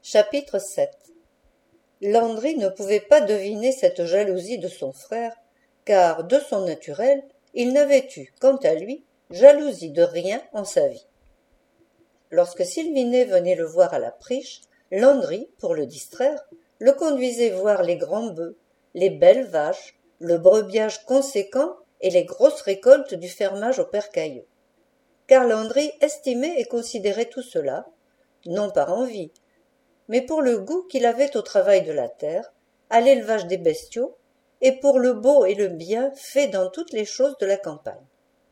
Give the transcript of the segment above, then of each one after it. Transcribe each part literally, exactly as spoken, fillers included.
Chapitre sept. Landry ne pouvait pas deviner cette jalousie de son frère, car, de son naturel, il n'avait eu, quant à lui, jalousie de rien en sa vie. Lorsque Sylvinet venait le voir à la priche, Landry, pour le distraire, le conduisait voir les grands bœufs, les belles vaches, le brebiage conséquent et les grosses récoltes du fermage au père Caillot. Car Landry estimait et considérait tout cela, non par envie, mais pour le goût qu'il avait au travail de la terre, à l'élevage des bestiaux, et pour le beau et le bien fait dans toutes les choses de la campagne.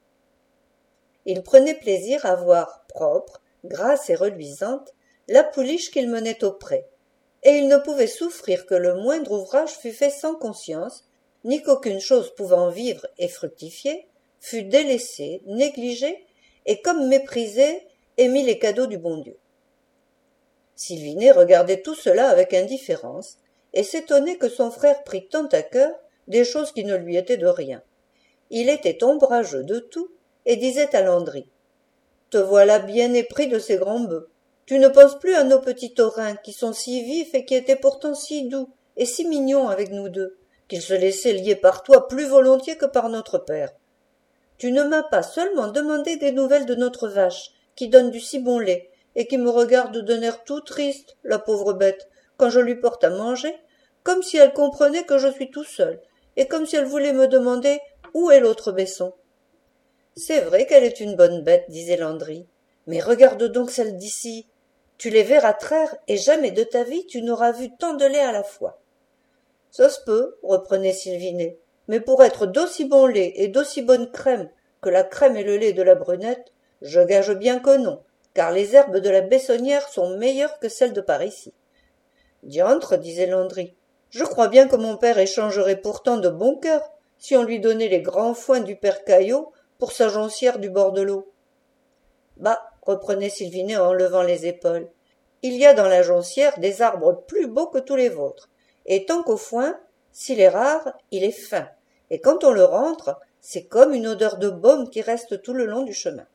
Il prenait plaisir à voir propre, grasse et reluisante, la pouliche qu'il menait au pré, et il ne pouvait souffrir que le moindre ouvrage fût fait sans conscience, ni qu'aucune chose pouvant vivre et fructifier fût délaissée, négligée, et comme méprisée et mis les cadeaux du bon Dieu. Sylvinet regardait tout cela avec indifférence, et s'étonnait que son frère prît tant à cœur des choses qui ne lui étaient de rien. Il était ombrageux de tout, et disait à Landry: « Te voilà bien épris de ces grands bœufs. Tu ne penses plus à nos petits taurins, qui sont si vifs et qui étaient pourtant si doux et si mignons avec nous deux, qu'ils se laissaient lier par toi plus volontiers que par notre père. Tu ne m'as pas seulement demandé des nouvelles de notre vache, qui donne du si bon lait, et qui me regarde d'un air tout triste, la pauvre bête, quand je lui porte à manger, comme si elle comprenait que je suis tout seul, et comme si elle voulait me demander où est l'autre Besson. C'est vrai qu'elle est une bonne bête, disait Landry, mais regarde donc celle d'ici. Tu les verras traire, et jamais de ta vie tu n'auras vu tant de lait à la fois. Ça se peut, reprenait Sylvinet, mais pour être d'aussi bon lait et d'aussi bonne crème que la crème et le lait de la brunette, je gage bien que non, car les herbes de la Bessonnière sont meilleures que celles de par ici. Diantre, disait Landry, je crois bien que mon père échangerait pourtant de bon cœur si on lui donnait les grands foins du père Caillot pour sa joncière du bord de l'eau. Bah, reprenait Sylvinet en levant les épaules, il y a dans la joncière des arbres plus beaux que tous les vôtres, et tant qu'au foin, s'il est rare, il est fin, et quand on le rentre, c'est comme une odeur de baume qui reste tout le long du chemin.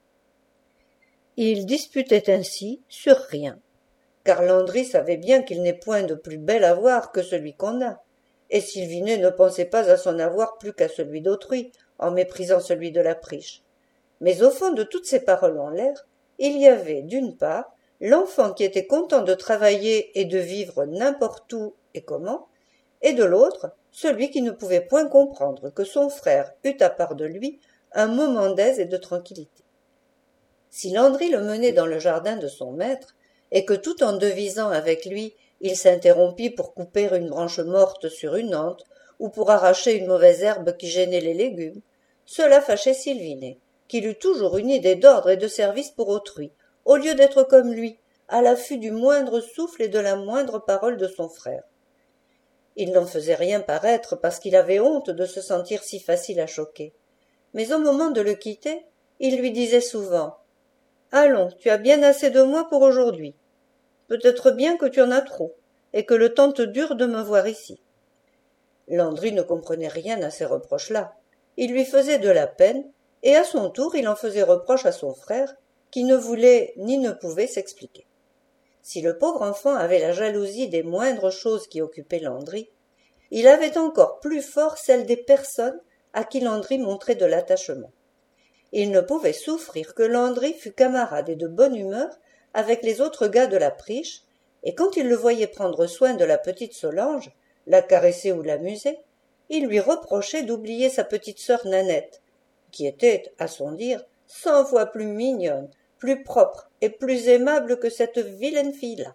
Ils disputaient ainsi sur rien, car Landry savait bien qu'il n'est point de plus bel avoir que celui qu'on a, et Sylvinet ne pensait pas à son avoir plus qu'à celui d'autrui, en méprisant celui de la priche. Mais au fond de toutes ces paroles en l'air, il y avait, d'une part, l'enfant qui était content de travailler et de vivre n'importe où et comment, et de l'autre, celui qui ne pouvait point comprendre que son frère eût à part de lui un moment d'aise et de tranquillité. Si Landry le menait dans le jardin de son maître, et que tout en devisant avec lui, il s'interrompit pour couper une branche morte sur une ante, ou pour arracher une mauvaise herbe qui gênait les légumes, cela fâchait Sylvinet, qu'il eut toujours une idée d'ordre et de service pour autrui, au lieu d'être comme lui, à l'affût du moindre souffle et de la moindre parole de son frère. Il n'en faisait rien paraître parce qu'il avait honte de se sentir si facile à choquer. Mais au moment de le quitter, il lui disait souvent: « Allons, tu as bien assez de moi pour aujourd'hui. Peut-être bien que tu en as trop, et que le temps te dure de me voir ici. » Landry ne comprenait rien à ces reproches-là. Il lui faisait de la peine, et à son tour il en faisait reproche à son frère, qui ne voulait ni ne pouvait s'expliquer. Si le pauvre enfant avait la jalousie des moindres choses qui occupaient Landry, il avait encore plus fort celle des personnes à qui Landry montrait de l'attachement. Il ne pouvait souffrir que Landry fût camarade et de bonne humeur avec les autres gars de la priche, et quand il le voyait prendre soin de la petite Solange, la caresser ou l'amuser, il lui reprochait d'oublier sa petite sœur Nanette, qui était, à son dire, cent fois plus mignonne, plus propre et plus aimable que cette vilaine fille-là.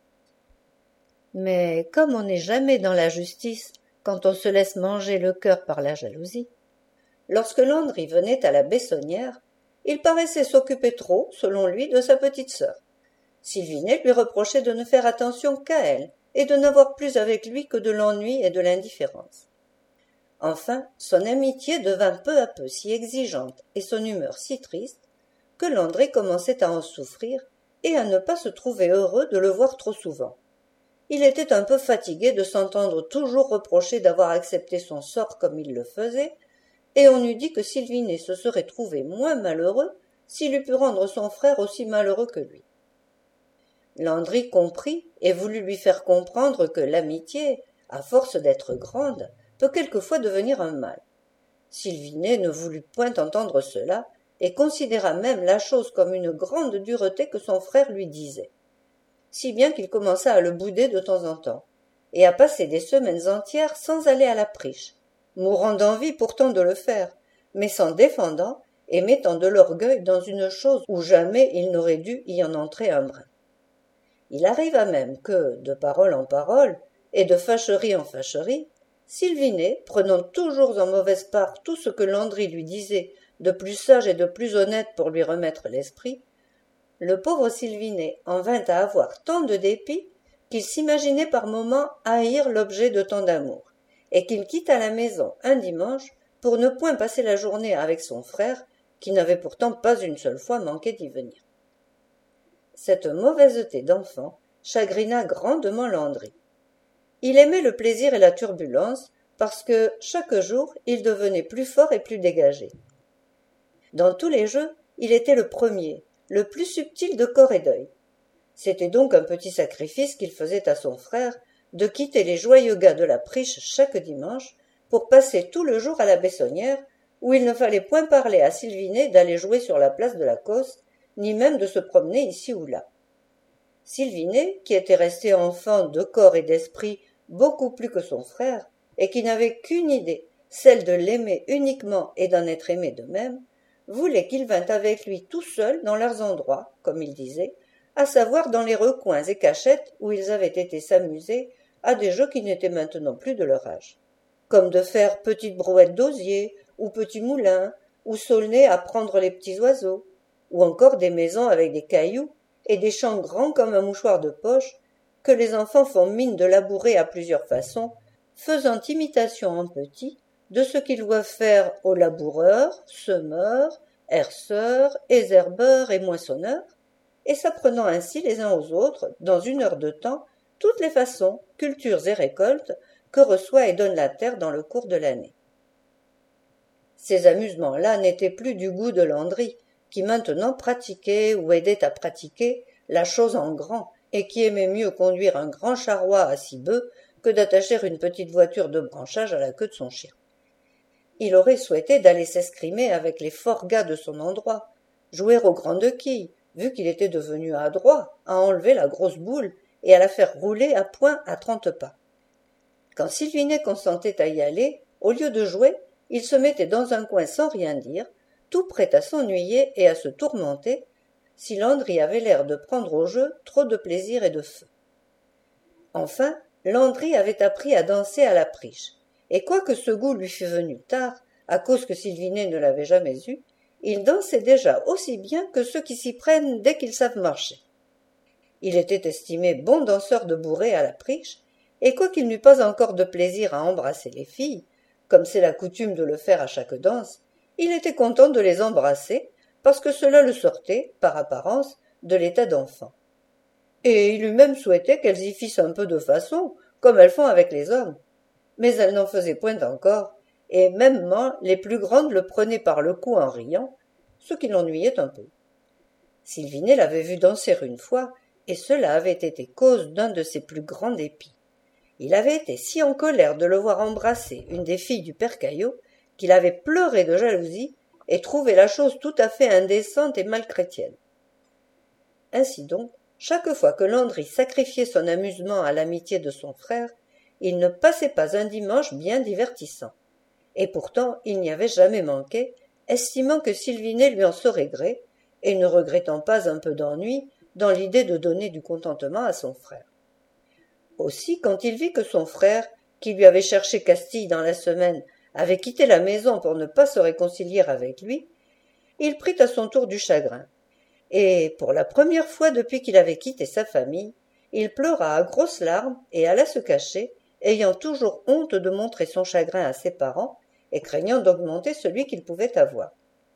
Mais comme on n'est jamais dans la justice quand on se laisse manger le cœur par la jalousie, lorsque Landry venait à la Bessonnière, il paraissait s'occuper trop, selon lui, de sa petite sœur. Sylvinet lui reprochait de ne faire attention qu'à elle et de n'avoir plus avec lui que de l'ennui et de l'indifférence. Enfin, son amitié devint peu à peu si exigeante et son humeur si triste que Landry commençait à en souffrir et à ne pas se trouver heureux de le voir trop souvent. Il était un peu fatigué de s'entendre toujours reprocher d'avoir accepté son sort comme il le faisait, et on eût dit que Sylvinet se serait trouvé moins malheureux s'il eût pu rendre son frère aussi malheureux que lui. Landry comprit et voulut lui faire comprendre que l'amitié, à force d'être grande, peut quelquefois devenir un mal. Sylvinet ne voulut point entendre cela, et considéra même la chose comme une grande dureté que son frère lui disait. Si bien qu'il commença à le bouder de temps en temps, et à passer des semaines entières sans aller à la priche, mourant d'envie pourtant de le faire, mais s'en défendant et mettant de l'orgueil dans une chose où jamais il n'aurait dû y en entrer un brin. Il arriva même que, de parole en parole, et de fâcherie en fâcherie, Sylvinet, prenant toujours en mauvaise part tout ce que Landry lui disait de plus sage et de plus honnête pour lui remettre l'esprit, le pauvre Sylvinet en vint à avoir tant de dépit qu'il s'imaginait par moments haïr l'objet de tant d'amour, et qu'il quitta la maison un dimanche pour ne point passer la journée avec son frère, qui n'avait pourtant pas une seule fois manqué d'y venir. Cette mauvaiseté d'enfant chagrina grandement Landry. Il aimait le plaisir et la turbulence, parce que, chaque jour, il devenait plus fort et plus dégagé. Dans tous les jeux, il était le premier, le plus subtil de corps et d'œil. C'était donc un petit sacrifice qu'il faisait à son frère de quitter les joyeux gars de la priche chaque dimanche pour passer tout le jour à la Bessonnière, où il ne fallait point parler à Sylvinet d'aller jouer sur la place de la Cosse, ni même de se promener ici ou là. Sylvinet, qui était resté enfant de corps et d'esprit beaucoup plus que son frère, et qui n'avait qu'une idée, celle de l'aimer uniquement et d'en être aimé de même, voulait qu'il vînt avec lui tout seul dans leurs endroits, comme il disait, à savoir dans les recoins et cachettes où ils avaient été s'amuser à des jeux qui n'étaient maintenant plus de leur âge, comme de faire petite brouette d'osier, ou petit moulin, ou saulner à prendre les petits oiseaux, ou encore des maisons avec des cailloux et des champs grands comme un mouchoir de poche, que les enfants font mine de labourer à plusieurs façons, faisant imitation en petit de ce qu'ils doivent faire aux laboureurs, semeurs, herceurs, exherbeurs et moissonneurs, et s'apprenant ainsi les uns aux autres, dans une heure de temps, toutes les façons, cultures et récoltes que reçoit et donne la terre dans le cours de l'année. Ces amusements-là n'étaient plus du goût de Landry, qui maintenant pratiquait ou aidait à pratiquer la chose en grand, et qui aimait mieux conduire un grand charroi à six bœufs que d'attacher une petite voiture de branchage à la queue de son chien. Il aurait souhaité d'aller s'escrimer avec les forts gars de son endroit, jouer aux grandes quilles, vu qu'il était devenu adroit à enlever la grosse boule et à la faire rouler à point à trente pas. Quand Sylvinet consentait à y aller, au lieu de jouer, il se mettait dans un coin sans rien dire, tout prêt à s'ennuyer et à se tourmenter, si Landry avait l'air de prendre au jeu trop de plaisir et de feu. Enfin, Landry avait appris à danser à la priche, et quoique ce goût lui fût venu tard, à cause que Sylvinet ne l'avait jamais eu, il dansait déjà aussi bien que ceux qui s'y prennent dès qu'ils savent marcher. Il était estimé bon danseur de bourrée à la priche, et quoiqu'il n'eût pas encore de plaisir à embrasser les filles, comme c'est la coutume de le faire à chaque danse, il était content de les embrasser, parce que cela le sortait, par apparence, de l'état d'enfant. Et il eût même souhaité qu'elles y fissent un peu de façon, comme elles font avec les hommes. Mais elles n'en faisaient point encore, et mêmement les plus grandes le prenaient par le cou en riant, ce qui l'ennuyait un peu. Sylvinet l'avait vu danser une fois, et cela avait été cause d'un de ses plus grands dépits. Il avait été si en colère de le voir embrasser une des filles du père Caillot qu'il avait pleuré de jalousie et trouvé la chose tout à fait indécente et malchrétienne. Ainsi donc, chaque fois que Landry sacrifiait son amusement à l'amitié de son frère, il ne passait pas un dimanche bien divertissant. Et pourtant il n'y avait jamais manqué, estimant que Sylvinet lui en saurait gré, et ne regrettant pas un peu d'ennui dans l'idée de donner du contentement à son frère. Aussi, quand il vit que son frère, qui lui avait cherché Castille dans la semaine, avait quitté la maison pour ne pas se réconcilier avec lui, il prit à son tour du chagrin, et, pour la première fois depuis qu'il avait quitté sa famille, il pleura à grosses larmes et alla se cacher, ayant toujours honte de montrer son chagrin à ses parents et craignant d'augmenter celui qu'il pouvait avoir.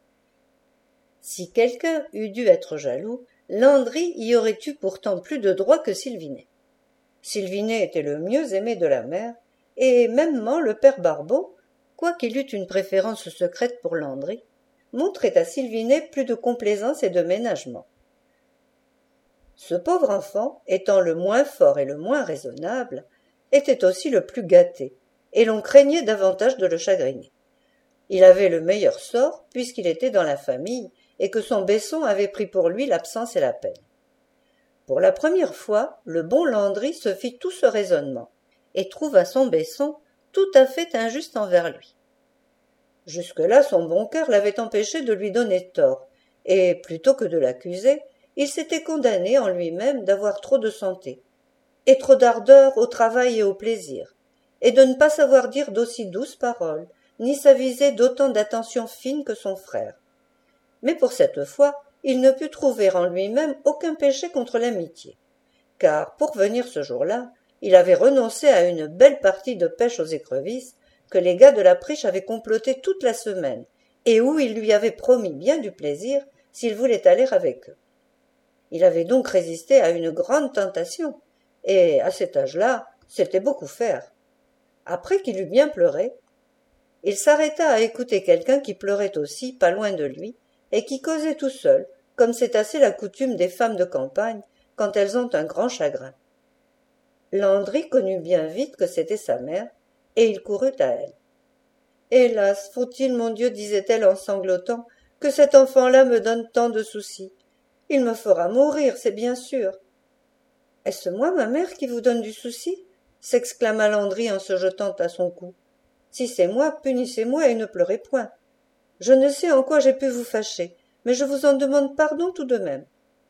Si quelqu'un eût dû être jaloux, Landry y aurait eu pourtant plus de droit que Sylvinet. Sylvinet était le mieux aimé de la mère, et mêmement le père Barbeau, quoiqu'il eût une préférence secrète pour Landry, montrait à Sylvinet plus de complaisance et de ménagement. Ce pauvre enfant, étant le moins fort et le moins raisonnable, était aussi le plus gâté, et l'on craignait davantage de le chagriner. Il avait le meilleur sort, puisqu'il était dans la famille, et que son Besson avait pris pour lui l'absence et la peine. Pour la première fois, le bon Landry se fit tout ce raisonnement, et trouva son Besson tout à fait injuste envers lui. Jusque-là, son bon cœur l'avait empêché de lui donner tort, et plutôt que de l'accuser, il s'était condamné en lui-même d'avoir trop de santé, et trop d'ardeur au travail et au plaisir, et de ne pas savoir dire d'aussi douces paroles, ni s'aviser d'autant d'attentions fines que son frère. Mais pour cette fois, il ne put trouver en lui-même aucun péché contre l'amitié, car, pour venir ce jour-là, il avait renoncé à une belle partie de pêche aux écrevisses que les gars de la Priche avaient comploté toute la semaine, et où ils lui avaient promis bien du plaisir s'il voulait aller avec eux. Il avait donc résisté à une grande tentation, et à cet âge-là, c'était beaucoup faire. Après qu'il eut bien pleuré, il s'arrêta à écouter quelqu'un qui pleurait aussi, pas loin de lui, et qui causait tout seul, comme c'est assez la coutume des femmes de campagne quand elles ont un grand chagrin. Landry connut bien vite que c'était sa mère, et il courut à elle. « Hélas, faut-il, mon Dieu, disait-elle en sanglotant, que cet enfant-là me donne tant de soucis. Il me fera mourir, c'est bien sûr. »« Est-ce moi, ma mère, qui vous donne du souci ?» s'exclama Landry en se jetant à son cou. « Si c'est moi, punissez-moi et ne pleurez point. Je ne sais en quoi j'ai pu vous fâcher, mais je vous en demande pardon tout de même. »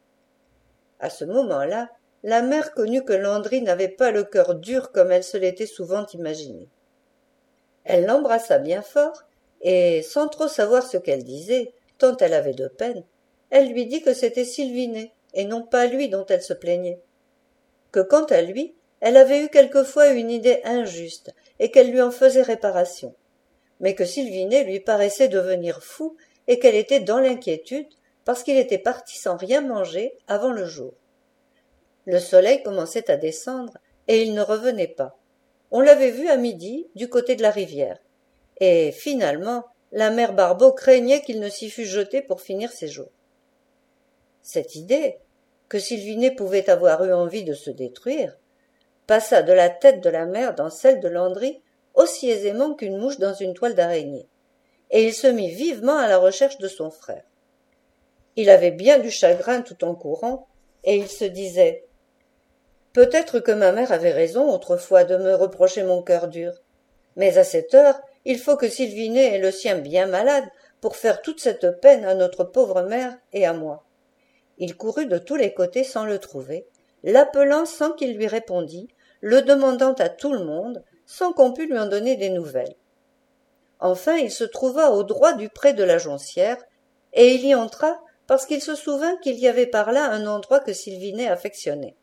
À ce moment-là, la mère connut que Landry n'avait pas le cœur dur comme elle se l'était souvent imaginé. Elle l'embrassa bien fort, et, sans trop savoir ce qu'elle disait, tant elle avait de peine, elle lui dit que c'était Sylvinet, et non pas lui dont elle se plaignait. Que quant à lui, elle avait eu quelquefois une idée injuste, et qu'elle lui en faisait réparation, mais que Sylvinet lui paraissait devenir fou, et qu'elle était dans l'inquiétude, parce qu'il était parti sans rien manger avant le jour. Le soleil commençait à descendre, et il ne revenait pas. On l'avait vu à midi, du côté de la rivière, et, finalement, la mère Barbeau craignait qu'il ne s'y fût jeté pour finir ses jours. Cette idée, que Sylvinet pouvait avoir eu envie de se détruire, passa de la tête de la mère dans celle de Landry aussi aisément qu'une mouche dans une toile d'araignée, et il se mit vivement à la recherche de son frère. Il avait bien du chagrin tout en courant, et il se disait « Peut-être que ma mère avait raison autrefois de me reprocher mon cœur dur, mais à cette heure, il faut que Sylvinet ait le sien bien malade pour faire toute cette peine à notre pauvre mère et à moi. » Il courut de tous les côtés sans le trouver, l'appelant sans qu'il lui répondît, le demandant à tout le monde, sans qu'on pût lui en donner des nouvelles. Enfin, il se trouva au droit du pré de la Joncière, et il y entra parce qu'il se souvint qu'il y avait par là un endroit que Sylvinet affectionnait.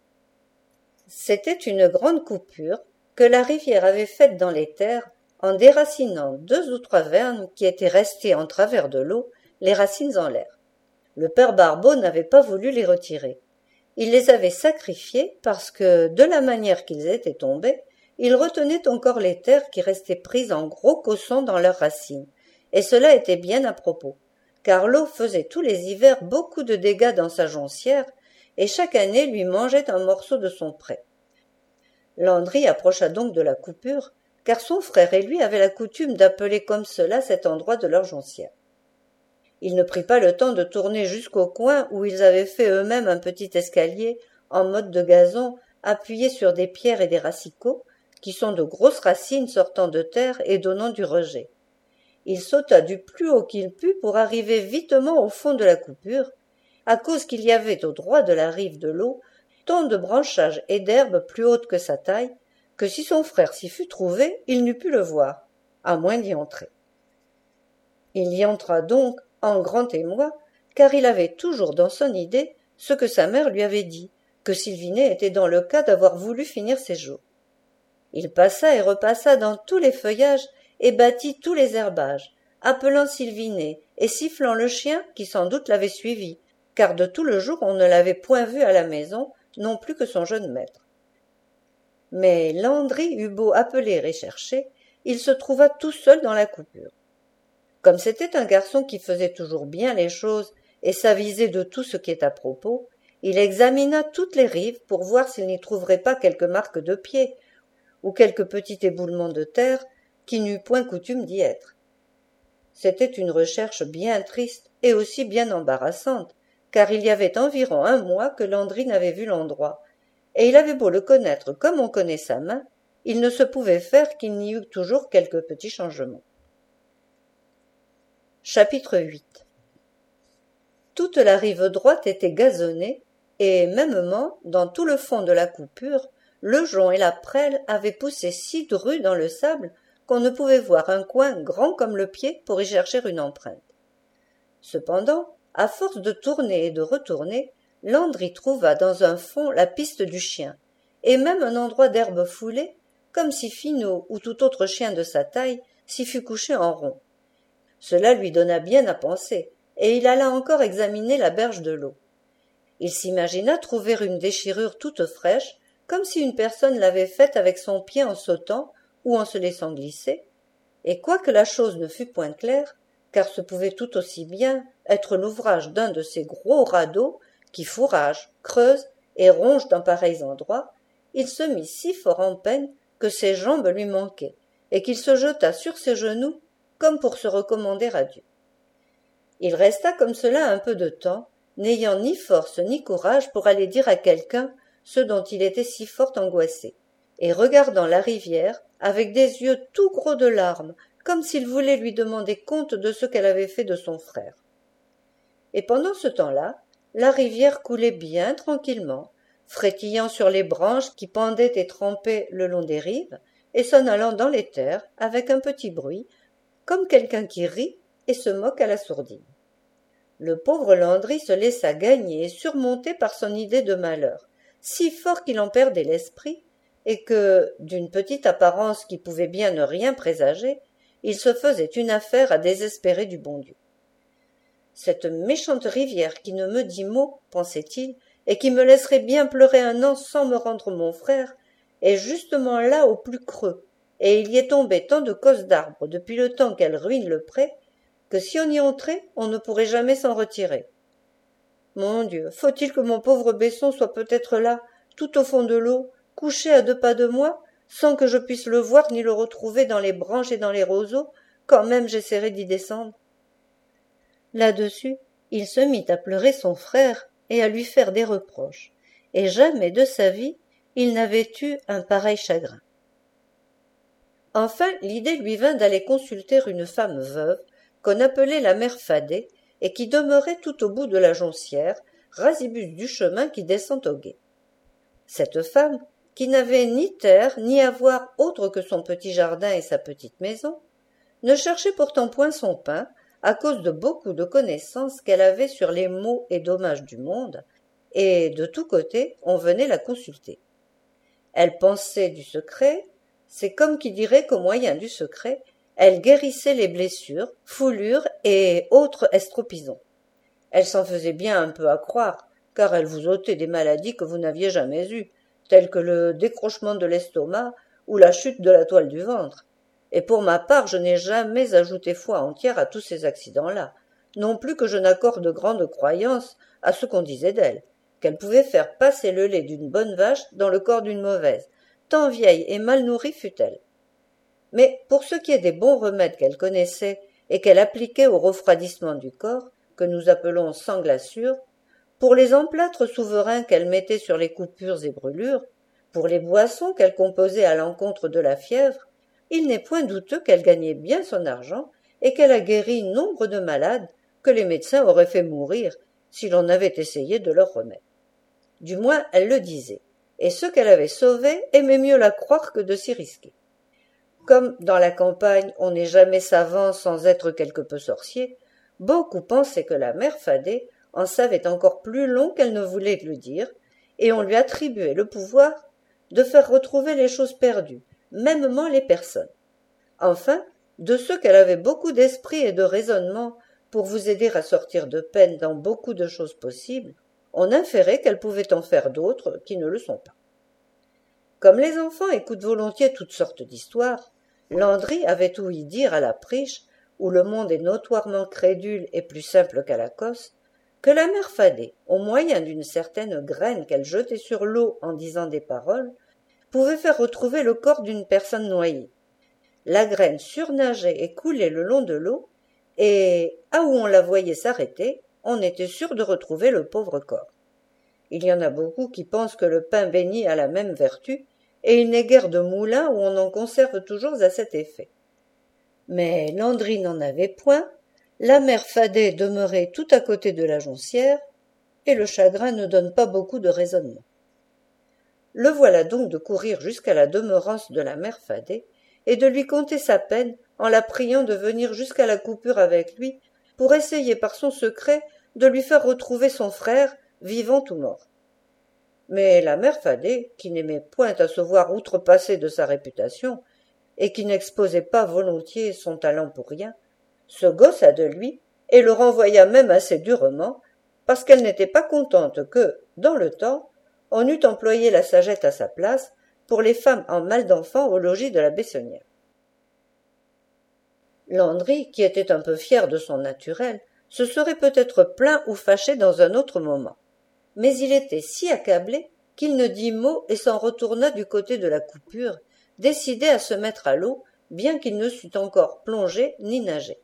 C'était une grande coupure que la rivière avait faite dans les terres en déracinant deux ou trois vernes qui étaient restées en travers de l'eau, les racines en l'air. Le père Barbeau n'avait pas voulu les retirer. Il les avait sacrifiés parce que, de la manière qu'ils étaient tombés, ils retenaient encore les terres qui restaient prises en gros caissons dans leurs racines, et cela était bien à propos, car l'eau faisait tous les hivers beaucoup de dégâts dans sa joncière, et chaque année lui mangeait un morceau de son pré. Landry approcha donc de la coupure, car son frère et lui avaient la coutume d'appeler comme cela cet endroit de leur joncière. Il ne prit pas le temps de tourner jusqu'au coin où ils avaient fait eux-mêmes un petit escalier en mode de gazon appuyé sur des pierres et des rasicots, qui sont de grosses racines sortant de terre et donnant du rejet. Il sauta du plus haut qu'il put pour arriver vitement au fond de la coupure, à cause qu'il y avait au droit de la rive de l'eau tant de branchages et d'herbes plus hautes que sa taille, que si son frère s'y fût trouvé, il n'eût pu le voir, à moins d'y entrer. Il y entra donc, en grand émoi, car il avait toujours dans son idée ce que sa mère lui avait dit, que Sylvinet était dans le cas d'avoir voulu finir ses jours. Il passa et repassa dans tous les feuillages et battit tous les herbages, appelant Sylvinet et sifflant le chien qui sans doute l'avait suivi, car de tout le jour on ne l'avait point vu à la maison, non plus que son jeune maître. Mais Landry eut beau appeler et chercher, il se trouva tout seul dans la coupure. Comme c'était un garçon qui faisait toujours bien les choses et s'avisait de tout ce qui est à propos, Il examina toutes les rives pour voir s'il n'y trouverait pas quelques marques de pieds, ou quelque petit éboulement de terre qui n'eût point coutume d'y être. C'était une recherche bien triste et aussi bien embarrassante, car il y avait environ un mois que Landry n'avait vu l'endroit, et il avait beau le connaître comme on connaît sa main, il ne se pouvait faire qu'il n'y eût toujours quelques petits changements. Chapitre huit. Toute la rive droite était gazonnée, et mêmement, dans tout le fond de la coupure, le jonc et la prêle avaient poussé si dru dans le sable qu'on ne pouvait voir un coin grand comme le pied pour y chercher une empreinte. Cependant, à force de tourner et de retourner, Landry trouva dans un fond la piste du chien, et même un endroit d'herbe foulée, comme si Finot ou tout autre chien de sa taille s'y fût couché en rond. Cela lui donna bien à penser, et il alla encore examiner la berge de l'eau. Il s'imagina trouver une déchirure toute fraîche, comme si une personne l'avait faite avec son pied en sautant ou en se laissant glisser, et quoique la chose ne fût point claire, car ce pouvait tout aussi bien être l'ouvrage d'un de ces gros radeaux qui fourragent, creusent et rongent dans pareils endroits, il se mit si fort en peine que ses jambes lui manquaient, et qu'il se jeta sur ses genoux comme pour se recommander à Dieu. Il resta comme cela un peu de temps, n'ayant ni force ni courage pour aller dire à quelqu'un ce dont il était si fort angoissé, et regardant la rivière avec des yeux tout gros de larmes, comme s'il voulait lui demander compte de ce qu'elle avait fait de son frère. Et pendant ce temps-là, la rivière coulait bien tranquillement, frétillant sur les branches qui pendaient et trempaient le long des rives, et s'en allant dans les terres avec un petit bruit, comme quelqu'un qui rit et se moque à la sourdine. Le pauvre Landry se laissa gagner et surmonter par son idée de malheur, si fort qu'il en perdait l'esprit, et que, d'une petite apparence qui pouvait bien ne rien présager, il se faisait une affaire à désespérer du bon Dieu. Cette méchante rivière qui ne me dit mot, pensait-il, et qui me laisserait bien pleurer un an sans me rendre mon frère, est justement là au plus creux, et il y est tombé tant de causes d'arbres depuis le temps qu'elle ruine le pré, que si on y entrait, on ne pourrait jamais s'en retirer. Mon Dieu, faut-il que mon pauvre Besson soit peut-être là, tout au fond de l'eau, couché à deux pas de moi, sans que je puisse le voir ni le retrouver dans les branches et dans les roseaux, quand même j'essaierai d'y descendre. Là-dessus, il se mit à pleurer son frère et à lui faire des reproches, et jamais de sa vie il n'avait eu un pareil chagrin. Enfin, l'idée lui vint d'aller consulter une femme veuve qu'on appelait la mère Fadet et qui demeurait tout au bout de la Joncière, rasibus du chemin qui descend au gué. Cette femme, qui n'avait ni terre ni avoir autre que son petit jardin et sa petite maison, ne cherchait pourtant point son pain à cause de beaucoup de connaissances qu'elle avait sur les maux et dommages du monde, et de tous côtés on venait la consulter. Elle pensait du secret, c'est comme qui dirait qu'au moyen du secret, elle guérissait les blessures, foulures et autres estropisons. Elle s'en faisait bien un peu à croire, car elle vous ôtait des maladies que vous n'aviez jamais eues, telles que le décrochement de l'estomac ou la chute de la toile du ventre. Et pour ma part, je n'ai jamais ajouté foi entière à tous ces accidents-là, non plus que je n'accorde grande croyance à ce qu'on disait d'elle, qu'elle pouvait faire passer le lait d'une bonne vache dans le corps d'une mauvaise, tant vieille et mal nourrie fût-elle. Mais pour ce qui est des bons remèdes qu'elle connaissait et qu'elle appliquait au refroidissement du corps, que nous appelons sanglassure, pour les emplâtres souverains qu'elle mettait sur les coupures et brûlures, pour les boissons qu'elle composait à l'encontre de la fièvre, il n'est point douteux qu'elle gagnait bien son argent et qu'elle a guéri nombre de malades que les médecins auraient fait mourir si l'on avait essayé de leur remettre. Du moins, elle le disait, et ceux qu'elle avait sauvés aimaient mieux la croire que de s'y risquer. Comme dans la campagne on n'est jamais savant sans être quelque peu sorcier, beaucoup pensaient que la mère Fadet en savait encore plus long qu'elle ne voulait le dire, et on lui attribuait le pouvoir de faire retrouver les choses perdues, mêmement les personnes. Enfin, de ceux qu'elle avait beaucoup d'esprit et de raisonnement pour vous aider à sortir de peine dans beaucoup de choses possibles, on inférait qu'elle pouvait en faire d'autres qui ne le sont pas. Comme les enfants écoutent volontiers toutes sortes d'histoires, Landry avait ouï dire à la Priche, où le monde est notoirement crédule et plus simple qu'à la Cosse, que la mère Fadet, au moyen d'une certaine graine qu'elle jetait sur l'eau en disant des paroles, pouvait faire retrouver le corps d'une personne noyée. La graine surnageait et coulait le long de l'eau, et, à où on la voyait s'arrêter, on était sûr de retrouver le pauvre corps. Il y en a beaucoup qui pensent que le pain bénit a la même vertu, et il n'est guère de moulin où on en conserve toujours à cet effet. Mais Landry n'en avait point, la mère Fadet demeurait tout à côté de la Joncière, et le chagrin ne donne pas beaucoup de raisonnement. Le voilà donc de courir jusqu'à la demeurance de la mère Fadet, et de lui conter sa peine en la priant de venir jusqu'à la coupure avec lui pour essayer par son secret de lui faire retrouver son frère, vivant ou mort. Mais la mère Fadet, qui n'aimait point à se voir outrepasser de sa réputation, et qui n'exposait pas volontiers son talent pour rien, se gossa de lui et le renvoya même assez durement, parce qu'elle n'était pas contente que, dans le temps, on eût employé la sagette à sa place pour les femmes en mal d'enfants au logis de la Bessonnière. Landry, qui était un peu fier de son naturel, se serait peut-être plaint ou fâché dans un autre moment. Mais il était si accablé qu'il ne dit mot et s'en retourna du côté de la coupure, décidé à se mettre à l'eau, bien qu'il ne sût encore plonger ni nager.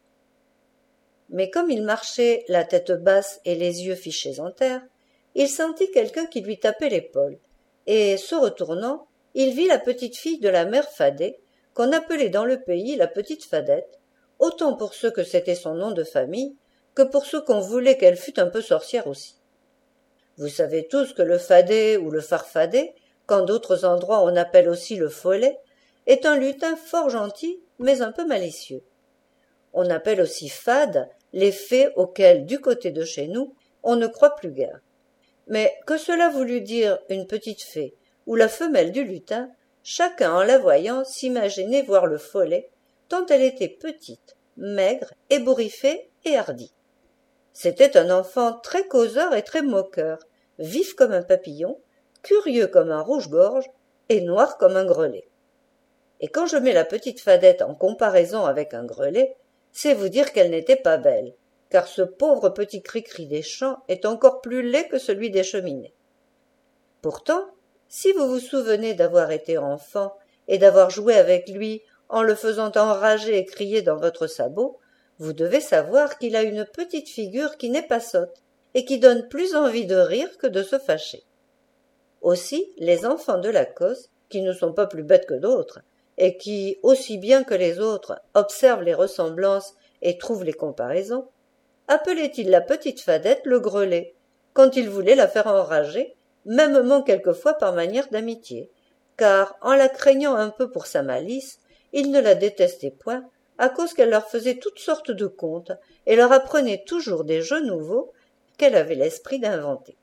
Mais comme il marchait la tête basse et les yeux fichés en terre, il sentit quelqu'un qui lui tapait l'épaule, et, se retournant, il vit la petite fille de la mère Fadet, qu'on appelait dans le pays la petite Fadette, autant pour ceux que c'était son nom de famille, que pour ceux qu'on voulait qu'elle fût un peu sorcière aussi. Vous savez tous que le Fadet ou le Farfadet, qu'en d'autres endroits on appelle aussi le Follet, est un lutin fort gentil, mais un peu malicieux. On appelle aussi fades les fées auxquelles, du côté de chez nous, on ne croit plus guère. Mais que cela voulût dire une petite fée ou la femelle du lutin, chacun en la voyant s'imaginait voir le Follet, tant elle était petite, maigre, ébouriffée et hardie. C'était un enfant très causeur et très moqueur, vif comme un papillon, curieux comme un rouge-gorge et noir comme un grelet. Et quand je mets la petite Fadette en comparaison avec un grelet, c'est vous dire qu'elle n'était pas belle, car ce pauvre petit cri-cri des champs est encore plus laid que celui des cheminées. Pourtant, si vous vous souvenez d'avoir été enfant et d'avoir joué avec lui en le faisant enrager et crier dans votre sabot, vous devez savoir qu'il a une petite figure qui n'est pas sotte et qui donne plus envie de rire que de se fâcher. Aussi, les enfants de la cosse, qui ne sont pas plus bêtes que d'autres, et qui, aussi bien que les autres, observent les ressemblances et trouvent les comparaisons, appelait-il la petite Fadette le grelet, quand il voulait la faire enrager, mêmement quelquefois par manière d'amitié, car, en la craignant un peu pour sa malice, il ne la détestait point, à cause qu'elle leur faisait toutes sortes de contes et leur apprenait toujours des jeux nouveaux qu'elle avait l'esprit d'inventer.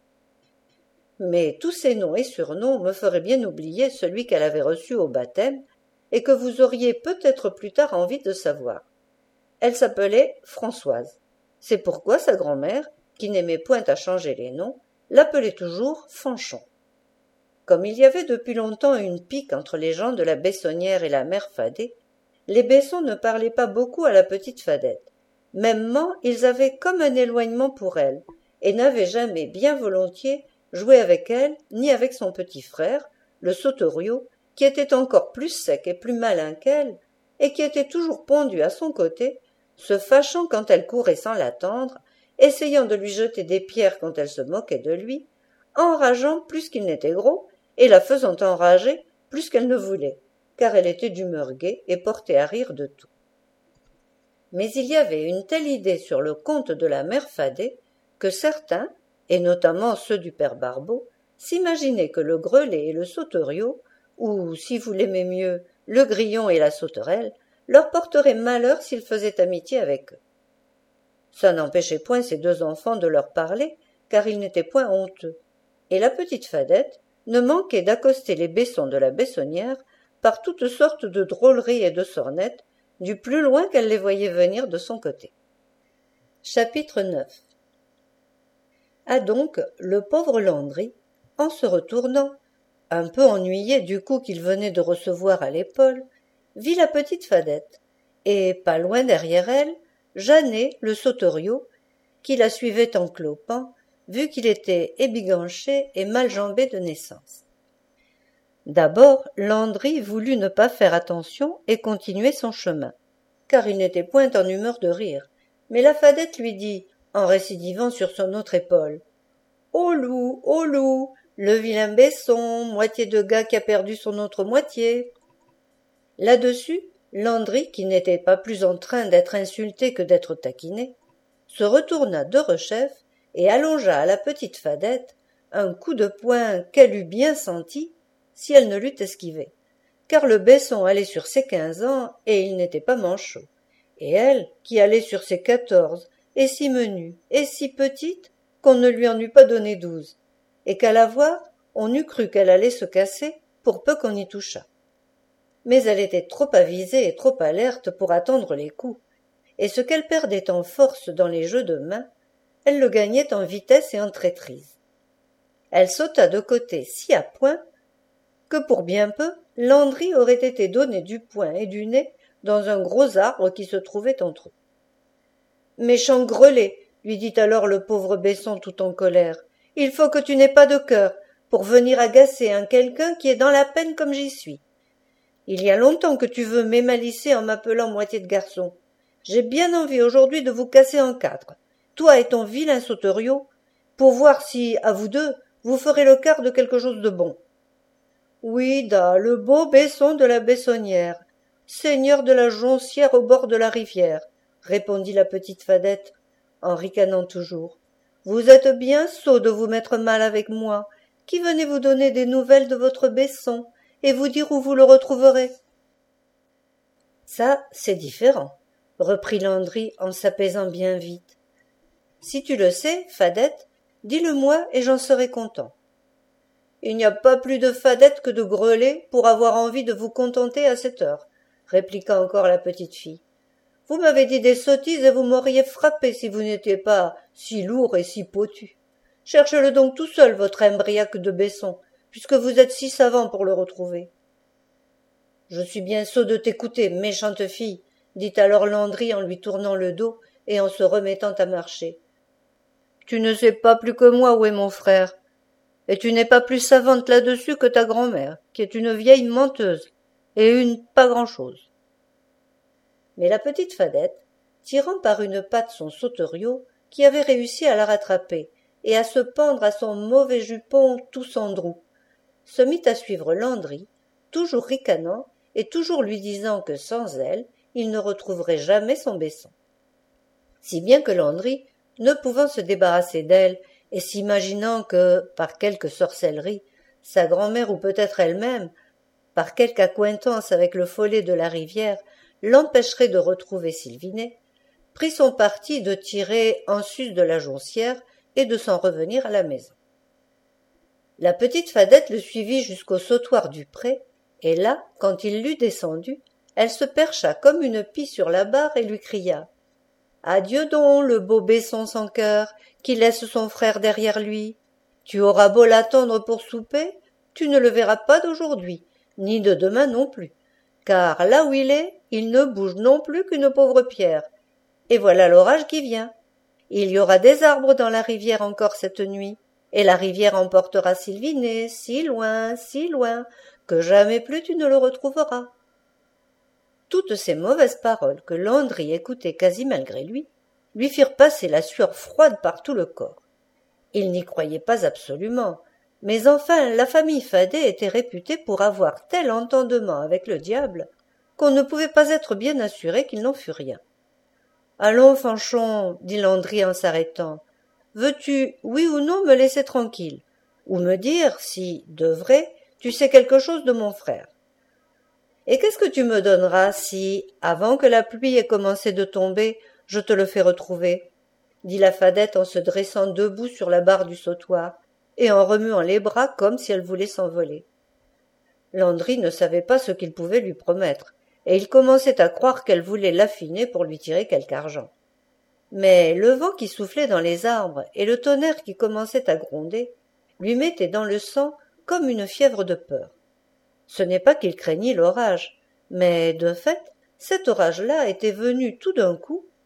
Mais tous ces noms et surnoms me feraient bien oublier celui qu'elle avait reçu au baptême et que vous auriez peut-être plus tard envie de savoir. Elle s'appelait Françoise. C'est pourquoi sa grand-mère, qui n'aimait point à changer les noms, l'appelait toujours Fanchon. Comme il y avait depuis longtemps une pique entre les gens de la Bessonnière et la mère Fadet, les Bessons ne parlaient pas beaucoup à la petite Fadette. Mêmement, ils avaient comme un éloignement pour elle, et n'avaient jamais bien volontiers joué avec elle, ni avec son petit frère, le Sauteriot, qui était encore plus sec et plus malin qu'elle, et qui était toujours pendu à son côté, se fâchant quand elle courait sans l'attendre, essayant de lui jeter des pierres quand elle se moquait de lui, enrageant plus qu'il n'était gros, et la faisant enrager plus qu'elle ne voulait, car elle était d'humeur gaie et portait à rire de tout. Mais il y avait une telle idée sur le compte de la mère Fadet que certains, et notamment ceux du père Barbeau, s'imaginaient que le grelet et le sauteriot, ou, si vous l'aimez mieux, le grillon et la sauterelle, leur porteraient malheur s'ils faisaient amitié avec eux. Ça n'empêchait point ces deux enfants de leur parler, car ils n'étaient point honteux, et la petite Fadette ne manquait d'accoster les Bessons de la Bessonnière par toutes sortes de drôleries et de sornettes, du plus loin qu'elle les voyait venir de son côté. Chapitre neuf. Ah donc, le pauvre Landry, en se retournant, un peu ennuyé du coup qu'il venait de recevoir à l'épaule, vit la petite Fadette, et, pas loin derrière elle, Jeannet, le Sauteriot, qui la suivait en clopant, vu qu'il était ébiganché et mal jambé de naissance. D'abord, Landry voulut ne pas faire attention et continuer son chemin, car il n'était point en humeur de rire, mais la Fadette lui dit, en récidivant sur son autre épaule, « Ô loup, ô loup, le vilain Besson, moitié de gars qui a perdu son autre moitié !» Là-dessus, Landry, qui n'était pas plus en train d'être insulté que d'être taquiné, se retourna de rechef et allongea à la petite Fadette un coup de poing qu'elle eût bien senti si elle ne l'eût esquivé, car le Besson allait sur ses quinze ans et il n'était pas manchot, et elle, qui allait sur ses quatorze, et si menue, et si petite, qu'on ne lui en eût pas donné douze, et qu'à la voir, on eût cru qu'elle allait se casser pour peu qu'on y touchât. Mais elle était trop avisée et trop alerte pour attendre les coups, et ce qu'elle perdait en force dans les jeux de main, elle le gagnait en vitesse et en traîtrise. Elle sauta de côté si à point que pour bien peu, Landry aurait été donné du poing et du nez dans un gros arbre qui se trouvait entre eux. « Méchant grelé, lui dit alors le pauvre Besson tout en colère, il faut que tu n'aies pas de cœur pour venir agacer un quelqu'un qui est dans la peine comme j'y suis. Il y a longtemps que tu veux m'émalicer en m'appelant moitié de garçon. J'ai bien envie aujourd'hui de vous casser en quatre, toi et ton vilain Sauteriot, pour voir si, à vous deux, vous ferez le quart de quelque chose de bon. Oui, da, le beau Besson de la Bessonnière, seigneur de la Joncière au bord de la rivière, répondit la petite Fadette, en ricanant toujours. Vous êtes bien sot de vous mettre mal avec moi, qui venez vous donner des nouvelles de votre Besson, et vous dire où vous le retrouverez. Ça, c'est différent, reprit Landry en s'apaisant bien vite. Si tu le sais, Fadette, dis-le-moi et j'en serai content. Il n'y a pas plus de Fadette que de grelets pour avoir envie de vous contenter à cette heure, répliqua encore la petite fille. Vous m'avez dit des sottises et vous m'auriez frappé si vous n'étiez pas si lourd et si potu. Cherchez-le donc tout seul, votre embriaque de Besson, puisque vous êtes si savant pour le retrouver. Je suis bien sot de t'écouter, méchante fille, dit alors Landry en lui tournant le dos et en se remettant à marcher. Tu ne sais pas plus que moi où est mon frère, et tu n'es pas plus savante là-dessus que ta grand-mère, qui est une vieille menteuse, et une pas grand-chose. Mais la petite Fadette, tirant par une patte son Sauteriot, qui avait réussi à la rattraper, et à se pendre à son mauvais jupon tout cendrou, se mit à suivre Landry, toujours ricanant, et toujours lui disant que sans elle, il ne retrouverait jamais son Besson. Si bien que Landry, ne pouvant se débarrasser d'elle, et s'imaginant que, par quelque sorcellerie, sa grand-mère ou peut-être elle-même, par quelque accointance avec le follet de la rivière, l'empêcherait de retrouver Sylvinet, prit son parti de tirer en sus de la Joncière et de s'en revenir à la maison. La petite Fadette le suivit jusqu'au sautoir du pré, et là, quand il l'eut descendu, elle se percha comme une pie sur la barre et lui cria « Adieu donc, le beau Besson sans cœur, qui laisse son frère derrière lui. Tu auras beau l'attendre pour souper, tu ne le verras pas d'aujourd'hui, ni de demain non plus, car là où il est, il ne bouge non plus qu'une pauvre pierre. Et voilà l'orage qui vient. Il y aura des arbres dans la rivière encore cette nuit, et la rivière emportera Sylvinet si loin, si loin, que jamais plus tu ne le retrouveras. » Toutes ces mauvaises paroles que Landry écoutait quasi malgré lui, lui firent passer la sueur froide par tout le corps. Il n'y croyait pas absolument, mais enfin la famille Fadet était réputée pour avoir tel entendement avec le diable qu'on ne pouvait pas être bien assuré qu'il n'en fût rien. « Allons, Fanchon, dit Landry en s'arrêtant, veux-tu, oui ou non, me laisser tranquille, ou me dire si, de vrai, tu sais quelque chose de mon frère? Et qu'est-ce que tu me donneras si, avant que la pluie ait commencé de tomber, je te le fais retrouver ?» dit la Fadette en se dressant debout sur la barre du sautoir et en remuant les bras comme si elle voulait s'envoler. Landry ne savait pas ce qu'il pouvait lui promettre, et il commençait à croire qu'elle voulait l'affiner pour lui tirer quelque argent. Mais le vent qui soufflait dans les arbres et le tonnerre qui commençait à gronder lui mettaient dans le sang comme une fièvre de peur. Ce n'est pas qu'il craignît l'orage, mais, de fait, cet orage-là était venu tout d'un coup,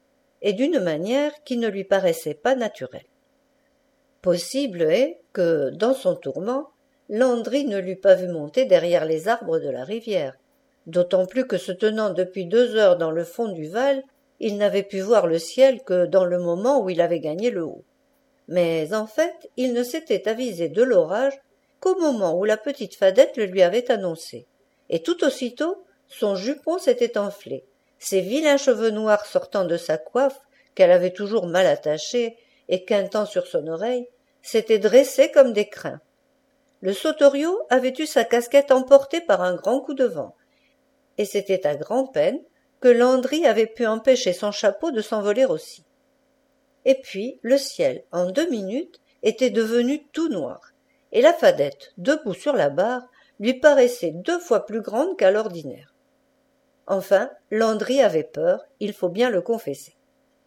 et d'une manière qui ne lui paraissait pas naturelle. Possible est que, dans son tourment, Landry ne l'eût pas vu monter derrière les arbres de la rivière, d'autant plus que se tenant depuis deux heures dans le fond du Val, il n'avait pu voir le ciel que dans le moment où il avait gagné le haut. Mais en fait, il ne s'était avisé de l'orage qu'au moment où la petite Fadette le lui avait annoncé, et tout aussitôt son jupon s'était enflé, ses vilains cheveux noirs sortant de sa coiffe, qu'elle avait toujours mal attachée et quintant sur son oreille, s'étaient dressés comme des crins. Le sauteriot avait eu sa casquette emportée par un grand coup de vent, et c'était à grand-peine que Landry avait pu empêcher son chapeau de s'envoler aussi. Et puis le ciel, en deux minutes, était devenu tout noir, et la Fadette, debout sur la barre, lui paraissait deux fois plus grande qu'à l'ordinaire. Enfin, Landry avait peur, il faut bien le confesser.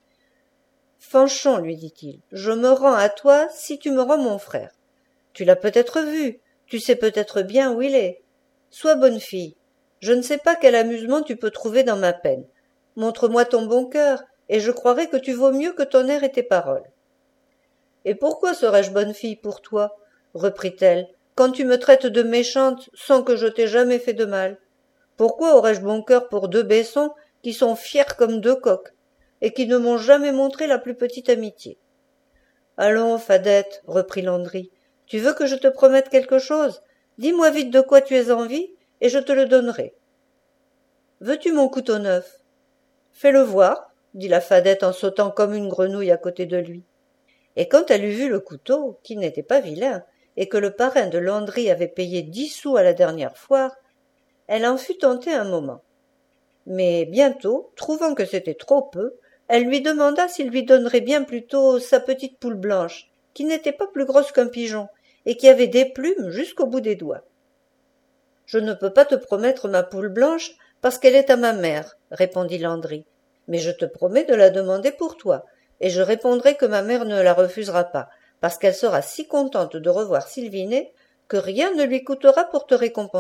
« Fanchon, lui dit-il, je me rends à toi si tu me rends mon frère. Tu l'as peut-être vu, tu sais peut-être bien où il est. Sois bonne fille. Je ne sais pas quel amusement tu peux trouver dans ma peine. Montre-moi ton bon cœur, et je croirai que tu vaux mieux que ton air et tes paroles. » « Et pourquoi serais-je bonne fille pour toi, reprit-elle, quand tu me traites de méchante sans que je t'ai jamais fait de mal? Pourquoi aurais-je bon cœur pour deux baissons qui sont fiers comme deux coqs, et qui ne m'ont jamais montré la plus petite amitié? Allons, Fadette, reprit Landry, tu veux que je te promette quelque chose? Dis-moi vite de quoi tu es envie, et je te le donnerai. Veux-tu mon couteau neuf? Fais-le voir, dit la Fadette en sautant comme une grenouille à côté de lui. Et quand elle eut vu le couteau, qui n'était pas vilain, et que le parrain de Landry avait payé dix sous à la dernière foire, elle en fut tentée un moment. Mais bientôt, trouvant que c'était trop peu, elle lui demanda s'il lui donnerait bien plutôt sa petite poule blanche, qui n'était pas plus grosse qu'un pigeon, et qui avait des plumes jusqu'au bout des doigts. « Je ne peux pas te promettre ma poule blanche, parce qu'elle est à ma mère, répondit Landry, mais je te promets de la demander pour toi, et je répondrai que ma mère ne la refusera pas, parce qu'elle sera si contente de revoir Sylvinet que rien ne lui coûtera pour te récompenser. »«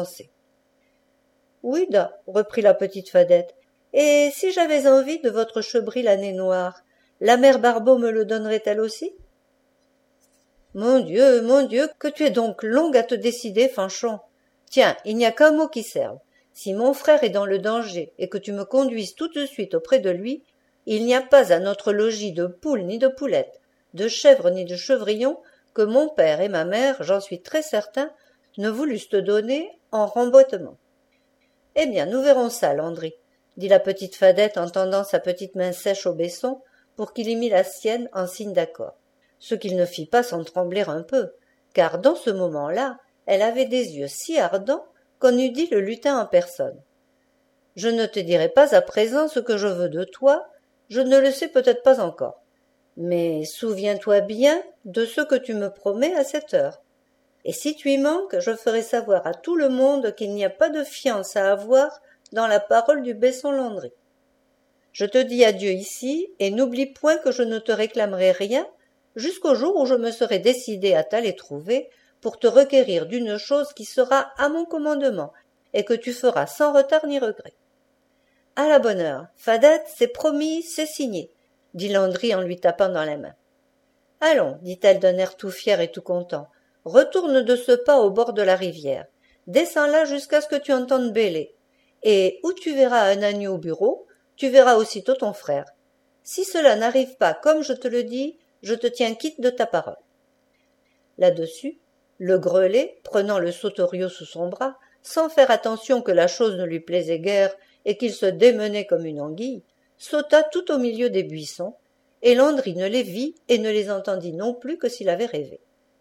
Oui-da, reprit la petite Fadette, et si j'avais envie de votre chebril à nez noir, la mère Barbeau me le donnerait-elle aussi? »« Mon Dieu, mon Dieu, que tu es donc longue à te décider, Fanchon. Tiens, il n'y a qu'un mot qui serve. Si mon frère est dans le danger et que tu me conduises tout de suite auprès de lui, il n'y a pas à notre logis de poules ni de poulettes, de chèvres ni de chevrillons que mon père et ma mère, j'en suis très certain, ne voulussent te donner en remboîtement. »« Eh bien, nous verrons ça, Landry, » dit la petite Fadette en tendant sa petite main sèche au baisson pour qu'il y mît la sienne en signe d'accord, ce qu'il ne fit pas sans trembler un peu, car dans ce moment-là, elle avait des yeux si ardents qu'on eût dit le lutin en personne. « Je ne te dirai pas à présent ce que je veux de toi, je ne le sais peut-être pas encore. Mais souviens-toi bien de ce que tu me promets à cette heure. Et si tu y manques, je ferai savoir à tout le monde qu'il n'y a pas de fiance à avoir dans la parole du Besson Landry. Je te dis adieu ici, et n'oublie point que je ne te réclamerai rien jusqu'au jour où je me serai décidé à t'aller trouver pour te requérir d'une chose qui sera à mon commandement et que tu feras sans retard ni regret. » « À la bonne heure, Fadette, c'est promis, c'est signé, » dit Landry en lui tapant dans la main. « Allons, dit-elle d'un air tout fier et tout content, retourne de ce pas au bord de la rivière, descends là jusqu'à ce que tu entendes bêler, et où tu verras un agneau au bureau, tu verras aussitôt ton frère. Si cela n'arrive pas comme je te le dis, je te tiens quitte de ta parole. » Là-dessus, le grelet, prenant le sauteriot sous son bras, sans faire attention que la chose ne lui plaisait guère et qu'il se démenait comme une anguille, sauta tout au milieu des buissons, et Landry ne les vit et ne les entendit non plus que s'il avait rêvé.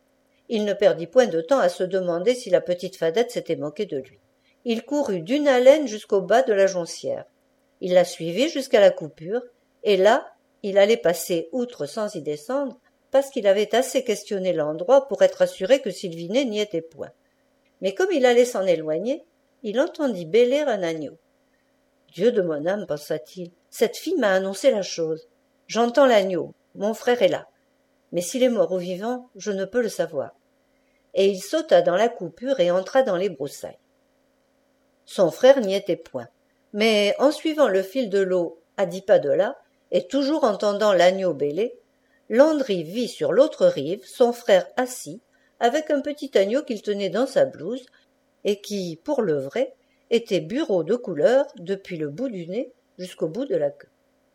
Il ne perdit point de temps à se demander si la petite Fadette s'était moquée de lui. Il courut d'une haleine jusqu'au bas de la jonquière. Il la suivit jusqu'à la coupure, et là, il allait passer outre sans y descendre, parce qu'il avait assez questionné l'endroit pour être assuré que Sylvinet n'y était point. Mais comme il allait s'en éloigner, il entendit bêler un agneau. Dieu de mon âme, pensa-t-il, cette fille m'a annoncé la chose. J'entends l'agneau, mon frère est là. Mais s'il est mort ou vivant, je ne peux le savoir. Et il sauta dans la coupure et entra dans les broussailles. Son frère n'y était point, mais en suivant le fil de l'eau à dix pas de là, et toujours entendant l'agneau bêler, Landry vit sur l'autre rive son frère assis, avec un petit agneau qu'il tenait dans sa blouse, et qui, pour le vrai, était bureau de couleur depuis le bout du nez jusqu'au bout de la queue.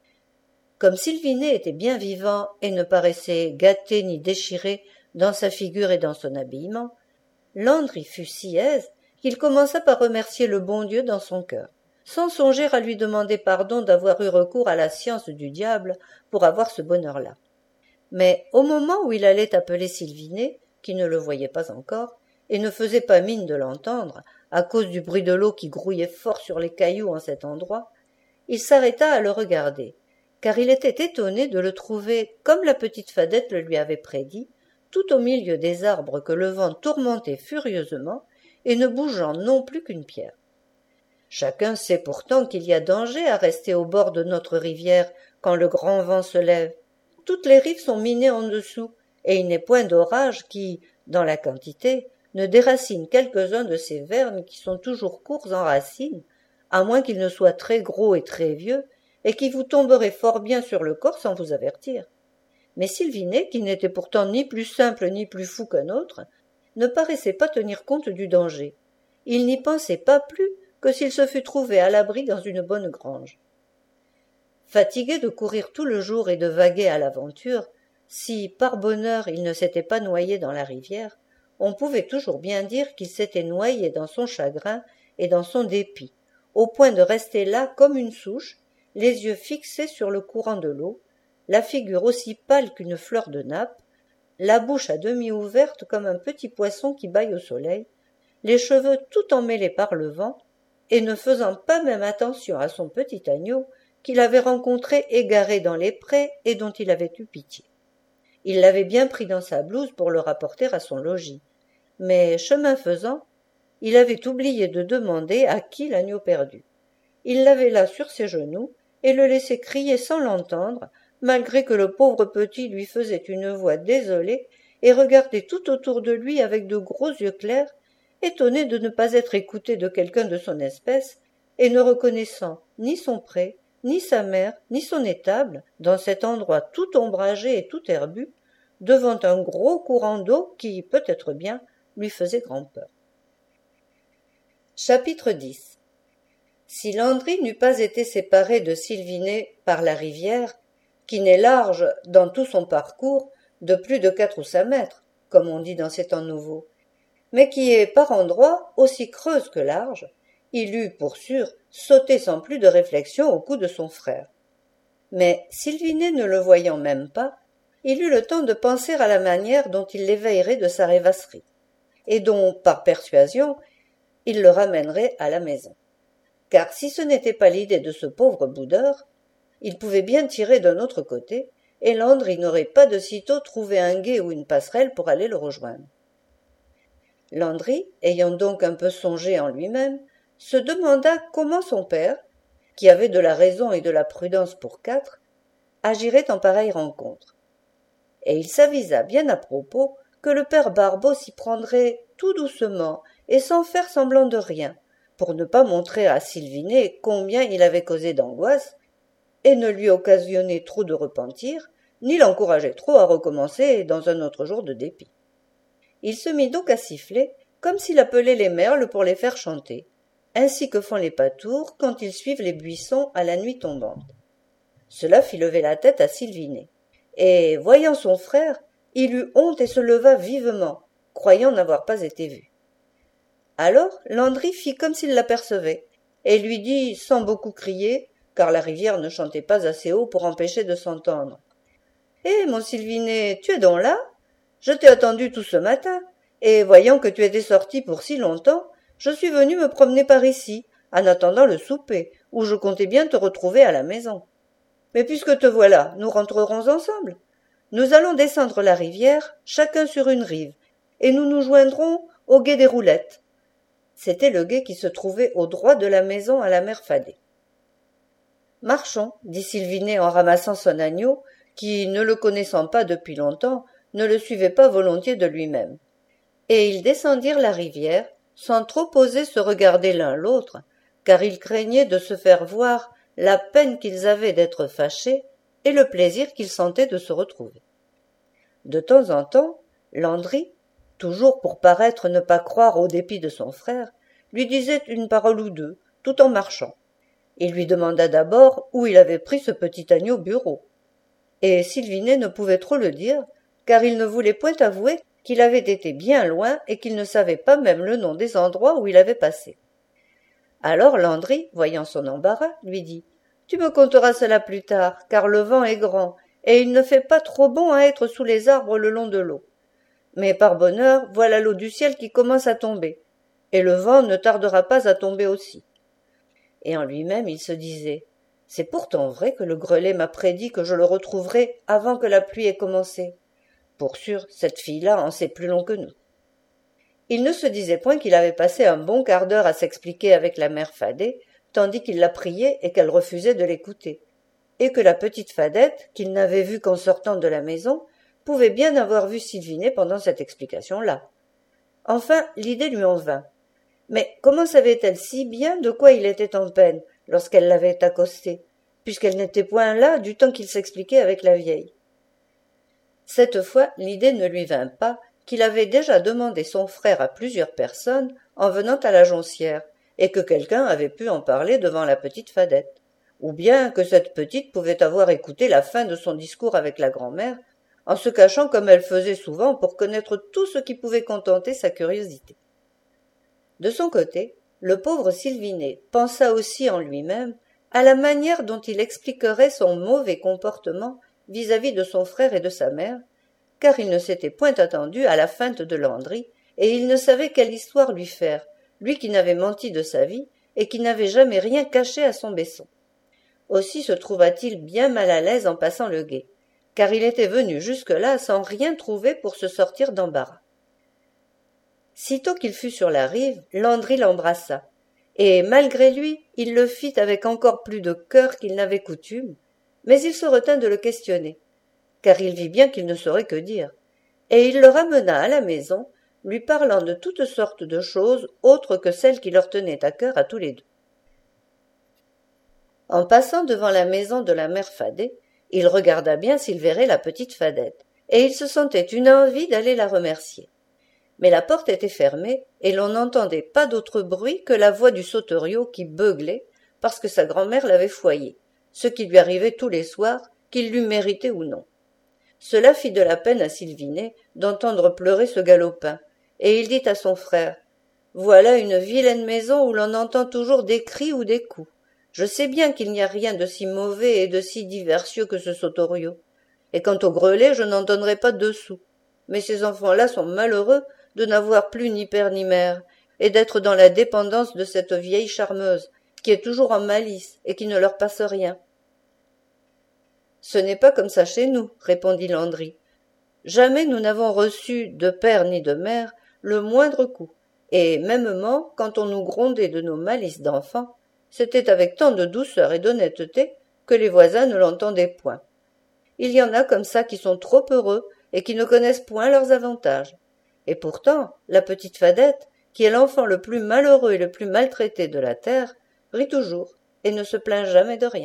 Comme Sylvinet était bien vivant et ne paraissait gâté ni déchiré dans sa figure et dans son habillement, Landry fut si aise qu'il commença par remercier le bon Dieu dans son cœur, sans songer à lui demander pardon d'avoir eu recours à la science du diable pour avoir ce bonheur-là. Mais au moment où il allait appeler Sylvinet, qui ne le voyait pas encore, et ne faisait pas mine de l'entendre, à cause du bruit de l'eau qui grouillait fort sur les cailloux en cet endroit, il s'arrêta à le regarder, car il était étonné de le trouver, comme la petite Fadette le lui avait prédit, tout au milieu des arbres que le vent tourmentait furieusement, et ne bougeant non plus qu'une pierre. Chacun sait pourtant qu'il y a danger à rester au bord de notre rivière quand le grand vent se lève. Toutes les rives sont minées en dessous, et il n'est point d'orage qui, dans la quantité, ne déracine quelques-uns de ces vernes qui sont toujours courts en racines, à moins qu'ils ne soient très gros et très vieux, et qui vous tomberaient fort bien sur le corps sans vous avertir. Mais Sylvinet, qui n'était pourtant ni plus simple ni plus fou qu'un autre, ne paraissait pas tenir compte du danger. Il n'y pensait pas plus que s'il se fût trouvé à l'abri dans une bonne grange. Fatigué de courir tout le jour et de vaguer à l'aventure, si, par bonheur, il ne s'était pas noyé dans la rivière, on pouvait toujours bien dire qu'il s'était noyé dans son chagrin et dans son dépit, au point de rester là comme une souche, les yeux fixés sur le courant de l'eau, la figure aussi pâle qu'une fleur de nappe, la bouche à demi ouverte comme un petit poisson qui bâille au soleil, les cheveux tout emmêlés par le vent, et ne faisant pas même attention à son petit agneau qu'il avait rencontré égaré dans les prés et dont il avait eu pitié. Il l'avait bien pris dans sa blouse pour le rapporter à son logis, mais, chemin faisant, il avait oublié de demander à qui l'agneau perdu. Il l'avait là sur ses genoux et le laissait crier sans l'entendre, malgré que le pauvre petit lui faisait une voix désolée et regardait tout autour de lui avec de gros yeux clairs, étonné de ne pas être écouté de quelqu'un de son espèce, et ne reconnaissant ni son pré, ni sa mère, ni son étable, dans cet endroit tout ombragé et tout herbu, devant un gros courant d'eau qui, peut-être bien, lui faisait grand-peur. Chapitre dix. Si Landry n'eût pas été séparé de Sylvinet par la rivière, qui n'est large, dans tout son parcours, de plus de quatre ou cinq mètres, comme on dit dans ces temps nouveaux, mais qui est par endroits aussi creuse que large, il eût, pour sûr, sauté sans plus de réflexion au cou de son frère. Mais Sylvinet ne le voyant même pas, il eut le temps de penser à la manière dont il l'éveillerait de sa rêvasserie, et dont, par persuasion, il le ramènerait à la maison. Car si ce n'était pas l'idée de ce pauvre boudeur, il pouvait bien tirer d'un autre côté, et Landry n'aurait pas de sitôt trouvé un gué ou une passerelle pour aller le rejoindre. Landry, ayant donc un peu songé en lui-même, se demanda comment son père, qui avait de la raison et de la prudence pour quatre, agirait en pareille rencontre. Et il s'avisa bien à propos que le père Barbeau s'y prendrait tout doucement et sans faire semblant de rien, pour ne pas montrer à Sylvinet combien il avait causé d'angoisse, et ne lui occasionner trop de repentir, ni l'encourager trop à recommencer dans un autre jour de dépit. Il se mit donc à siffler, comme s'il appelait les merles pour les faire chanter, ainsi que font les patours quand ils suivent les buissons à la nuit tombante. Cela fit lever la tête à Sylvinet, et, voyant son frère, il eut honte et se leva vivement, croyant n'avoir pas été vu. Alors Landry fit comme s'il l'apercevait, et lui dit, sans beaucoup crier, car la rivière ne chantait pas assez haut pour empêcher de s'entendre. « Eh, mon Sylvinet, tu es donc là ? Je t'ai attendu tout ce matin, et voyant que tu étais sorti pour si longtemps, je suis venu me promener par ici, en attendant le souper, où je comptais bien te retrouver à la maison. Mais puisque te voilà, nous rentrerons ensemble. Nous allons descendre la rivière, chacun sur une rive, et nous nous joindrons au gué des Roulettes. » C'était le gué qui se trouvait au droit de la maison à la mère Fadet. « Marchons, » dit Sylvinet en ramassant son agneau, qui, ne le connaissant pas depuis longtemps, ne le suivait pas volontiers de lui-même. Et ils descendirent la rivière, sans trop oser se regarder l'un l'autre, car ils craignaient de se faire voir la peine qu'ils avaient d'être fâchés, et le plaisir qu'il sentait de se retrouver. De temps en temps, Landry, toujours pour paraître ne pas croire au dépit de son frère, lui disait une parole ou deux, tout en marchant. Il lui demanda d'abord où il avait pris ce petit agneau bureau. Et Sylvinet ne pouvait trop le dire, car il ne voulait point avouer qu'il avait été bien loin et qu'il ne savait pas même le nom des endroits où il avait passé. Alors Landry, voyant son embarras, lui dit « Tu me conteras cela plus tard, car le vent est grand, et il ne fait pas trop bon à être sous les arbres le long de l'eau. Mais par bonheur, voilà l'eau du ciel qui commence à tomber, et le vent ne tardera pas à tomber aussi. » Et en lui-même il se disait « C'est pourtant vrai que le grelet m'a prédit que je le retrouverai avant que la pluie ait commencé. Pour sûr, cette fille-là en sait plus long que nous. » Il ne se disait point qu'il avait passé un bon quart d'heure à s'expliquer avec la mère Fadet, tandis qu'il la priait et qu'elle refusait de l'écouter, et que la petite Fadette, qu'il n'avait vue qu'en sortant de la maison, pouvait bien avoir vu Sylvinet pendant cette explication-là. Enfin, l'idée lui en vint. Mais comment savait-elle si bien de quoi il était en peine lorsqu'elle l'avait accosté, puisqu'elle n'était point là du temps qu'il s'expliquait avec la vieille? Cette fois, l'idée ne lui vint pas qu'il avait déjà demandé son frère à plusieurs personnes en venant à la Joncière, et que quelqu'un avait pu en parler devant la petite Fadette, ou bien que cette petite pouvait avoir écouté la fin de son discours avec la grand-mère, en se cachant comme elle faisait souvent pour connaître tout ce qui pouvait contenter sa curiosité. De son côté, le pauvre Sylvinet pensa aussi en lui-même à la manière dont il expliquerait son mauvais comportement vis-à-vis de son frère et de sa mère, car il ne s'était point attendu à la feinte de Landry, et il ne savait quelle histoire lui faire, lui qui n'avait menti de sa vie et qui n'avait jamais rien caché à son besson. Aussi se trouva-t-il bien mal à l'aise en passant le gué, car il était venu jusque-là sans rien trouver pour se sortir d'embarras. Sitôt qu'il fut sur la rive, Landry l'embrassa, et malgré lui, il le fit avec encore plus de cœur qu'il n'avait coutume, mais il se retint de le questionner, car il vit bien qu'il ne saurait que dire, et il le ramena à la maison, lui parlant de toutes sortes de choses autres que celles qui leur tenaient à cœur à tous les deux. En passant devant la maison de la mère Fadet, il regarda bien s'il verrait la petite Fadette, et il se sentait une envie d'aller la remercier. Mais la porte était fermée, et l'on n'entendait pas d'autre bruit que la voix du sauteriot qui beuglait, parce que sa grand-mère l'avait foyé, ce qui lui arrivait tous les soirs, qu'il l'eût mérité ou non. Cela fit de la peine à Sylvinet d'entendre pleurer ce galopin, et il dit à son frère « Voilà une vilaine maison où l'on entend toujours des cris ou des coups. Je sais bien qu'il n'y a rien de si mauvais et de si diversieux que ce sauteriot. Et quant au grelet, je n'en donnerai pas deux sous. Mais ces enfants-là sont malheureux de n'avoir plus ni père ni mère, et d'être dans la dépendance de cette vieille charmeuse, qui est toujours en malice et qui ne leur passe rien. » « Ce n'est pas comme ça chez nous, » répondit Landry. « Jamais nous n'avons reçu, de père ni de mère, le moindre coup, et mêmement, quand on nous grondait de nos malices d'enfants, c'était avec tant de douceur et d'honnêteté que les voisins ne l'entendaient point. Il y en a comme ça qui sont trop heureux et qui ne connaissent point leurs avantages. Et pourtant, la petite Fadette, qui est l'enfant le plus malheureux et le plus maltraité de la terre, rit toujours et ne se plaint jamais de rien. »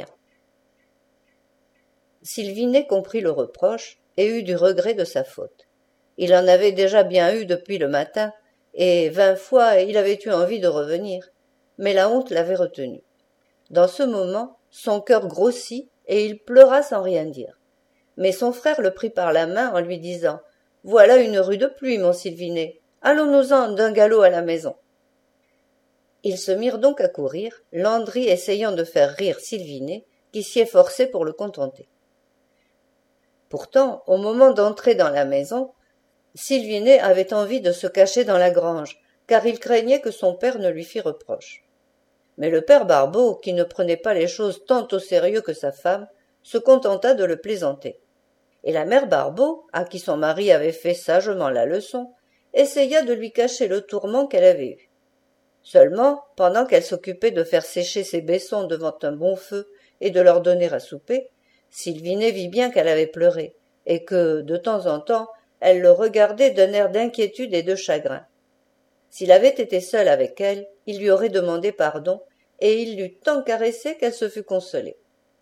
Sylvinet comprit le reproche et eut du regret de sa faute. Il en avait déjà bien eu depuis le matin, et vingt fois il avait eu envie de revenir, mais la honte l'avait retenu. Dans ce moment, son cœur grossit et il pleura sans rien dire. Mais son frère le prit par la main en lui disant « Voilà une rue de pluie, mon Sylvinet. Allons-nous-en d'un galop à la maison. » Ils se mirent donc à courir, Landry essayant de faire rire Sylvinet, qui s'y efforçait pour le contenter. Pourtant, au moment d'entrer dans la maison, Sylvinet avait envie de se cacher dans la grange, car il craignait que son père ne lui fît reproche. Mais le père Barbeau, qui ne prenait pas les choses tant au sérieux que sa femme, se contenta de le plaisanter. Et la mère Barbeau, à qui son mari avait fait sagement la leçon, essaya de lui cacher le tourment qu'elle avait eu. Seulement, pendant qu'elle s'occupait de faire sécher ses baissons devant un bon feu et de leur donner à souper, Sylvinet vit bien qu'elle avait pleuré, et que, de temps en temps, elle le regardait d'un air d'inquiétude et de chagrin. S'il avait été seul avec elle, il lui aurait demandé pardon, et il l'eût tant caressée qu'elle se fût consolée.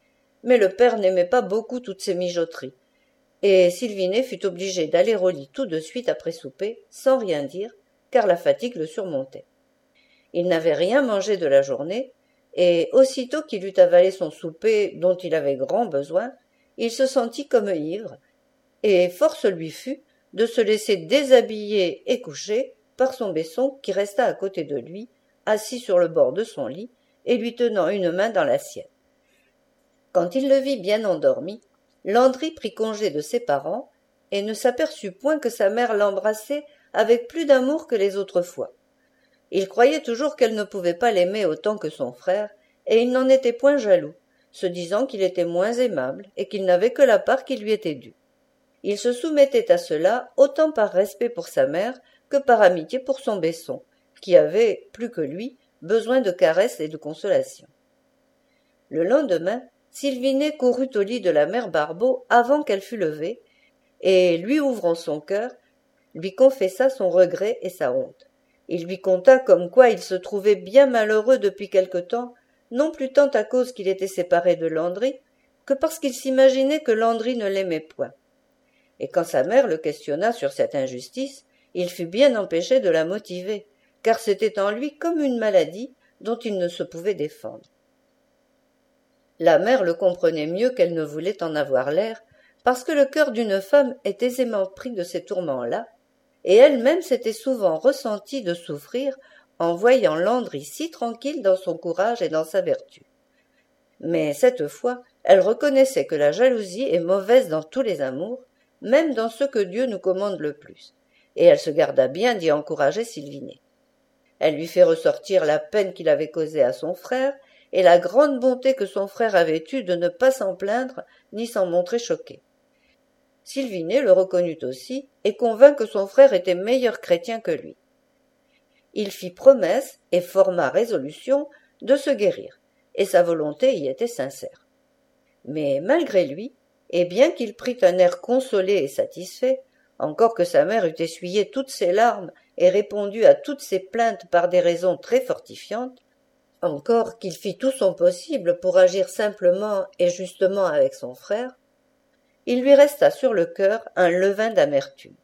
mais le père n'aimait pas beaucoup toutes ces mijoteries, et Sylvinet fut obligé d'aller au lit tout de suite après souper, sans rien dire, car la fatigue le surmontait. Il n'avait rien mangé de la journée, et aussitôt qu'il eut avalé son souper dont il avait grand besoin, il se sentit comme ivre, et force lui fut de se laisser déshabiller et coucher par son Besson qui resta à côté de lui, assis sur le bord de son lit et lui tenant une main dans la sienne. Quand il le vit bien endormi, Landry prit congé de ses parents et ne s'aperçut point que sa mère l'embrassait avec plus d'amour que les autres fois. Il croyait toujours qu'elle ne pouvait pas l'aimer autant que son frère, et il n'en était point jaloux, se disant qu'il était moins aimable et qu'il n'avait que la part qui lui était due. Il se soumettait à cela autant par respect pour sa mère que par amitié pour son Besson, qui avait, plus que lui, besoin de caresses et de consolation. Le lendemain, Sylvinet courut au lit de la mère Barbeau avant qu'elle fût levée, et, lui ouvrant son cœur, lui confessa son regret et sa honte. Il lui conta comme quoi il se trouvait bien malheureux depuis quelque temps, non plus tant à cause qu'il était séparé de Landry, que parce qu'il s'imaginait que Landry ne l'aimait point. Et quand sa mère le questionna sur cette injustice, il fut bien empêché de la motiver, car c'était en lui comme une maladie dont il ne se pouvait défendre. La mère le comprenait mieux qu'elle ne voulait en avoir l'air, parce que le cœur d'une femme est aisément pris de ces tourments-là, et elle-même s'était souvent ressentie de souffrir en voyant Landry si tranquille dans son courage et dans sa vertu. Mais cette fois, elle reconnaissait que la jalousie est mauvaise dans tous les amours, même dans ceux que Dieu nous commande le plus, et elle se garda bien d'y encourager Sylvinet. Elle lui fait ressortir la peine qu'il avait causée à son frère, et la grande bonté que son frère avait eue de ne pas s'en plaindre ni s'en montrer choqué. Sylvinet le reconnut aussi, et convint que son frère était meilleur chrétien que lui. Il fit promesse et forma résolution de se guérir, et sa volonté y était sincère. Mais malgré lui, et bien qu'il prît un air consolé et satisfait, encore que sa mère eût essuyé toutes ses larmes et répondu à toutes ses plaintes par des raisons très fortifiantes, encore qu'il fit tout son possible pour agir simplement et justement avec son frère, il lui resta sur le cœur un levain d'amertume.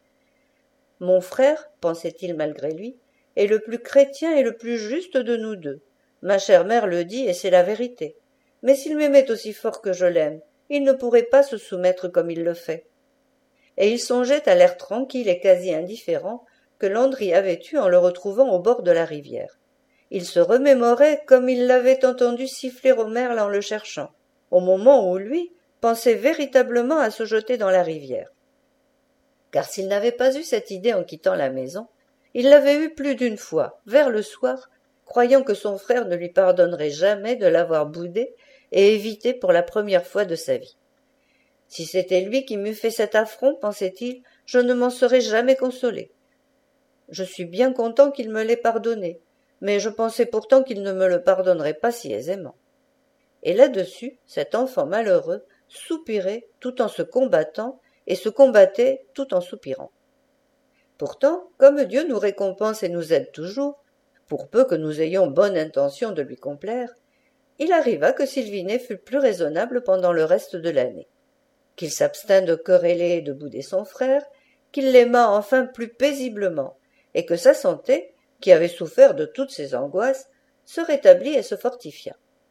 « Mon frère, pensait-il malgré lui, est le plus chrétien et le plus juste de nous deux. Ma chère mère le dit et c'est la vérité. Mais s'il m'aimait aussi fort que je l'aime, il ne pourrait pas se soumettre comme il le fait. » Et il songeait à l'air tranquille et quasi indifférent que Landry avait eu en le retrouvant au bord de la rivière. Il se remémorait comme il l'avait entendu siffler au merle en le cherchant, au moment où lui pensait véritablement à se jeter dans la rivière. Car s'il n'avait pas eu cette idée en quittant la maison, il l'avait eue plus d'une fois, vers le soir, croyant que son frère ne lui pardonnerait jamais de l'avoir boudé et évité pour la première fois de sa vie. Si c'était lui qui m'eût fait cet affront, pensait-il, je ne m'en serais jamais consolé. Je suis bien content qu'il me l'ait pardonné, mais je pensais pourtant qu'il ne me le pardonnerait pas si aisément. Et là-dessus, cet enfant malheureux soupirait tout en se combattant et se combattait tout en soupirant. Pourtant, comme Dieu nous récompense et nous aide toujours, pour peu que nous ayons bonne intention de lui complaire, il arriva que Sylvinet fut plus raisonnable pendant le reste de l'année, qu'il s'abstint de quereller et de bouder son frère, qu'il l'aima enfin plus paisiblement, et que sa santé, qui avait souffert de toutes ses angoisses, se rétablit et se fortifia.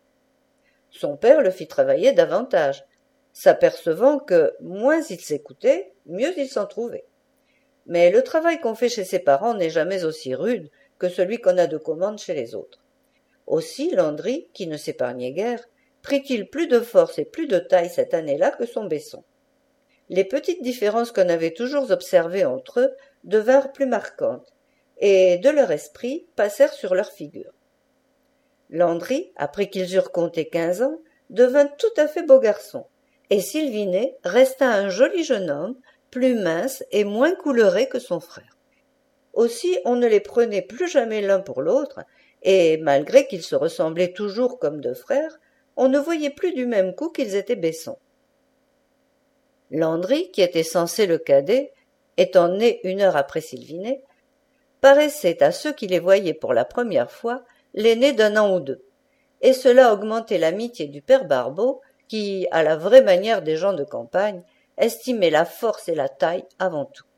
Son père le fit travailler davantage, s'apercevant que moins il s'écoutait, mieux il s'en trouvait. Mais le travail qu'on fait chez ses parents n'est jamais aussi rude que celui qu'on a de commande chez les autres. Aussi Landry, qui ne s'épargnait guère, prit-il plus de force et plus de taille cette année-là que son Besson. Les petites différences qu'on avait toujours observées entre eux devinrent plus marquantes, et de leur esprit passèrent sur leur figure. Landry, après qu'ils eurent compté quinze ans, devint tout à fait beau garçon, et Sylvinet resta un joli jeune homme, plus mince et moins couleré que son frère. Aussi on ne les prenait plus jamais l'un pour l'autre, et malgré qu'ils se ressemblaient toujours comme deux frères, on ne voyait plus du même coup qu'ils étaient Besson. Landry, qui était censé le cadet, étant né une heure après Sylvinet, paraissait à ceux qui les voyaient pour la première fois l'aîné d'un an ou deux, et cela augmentait l'amitié du père Barbeau, qui, à la vraie manière des gens de campagne, estimaient la force et la taille avant tout.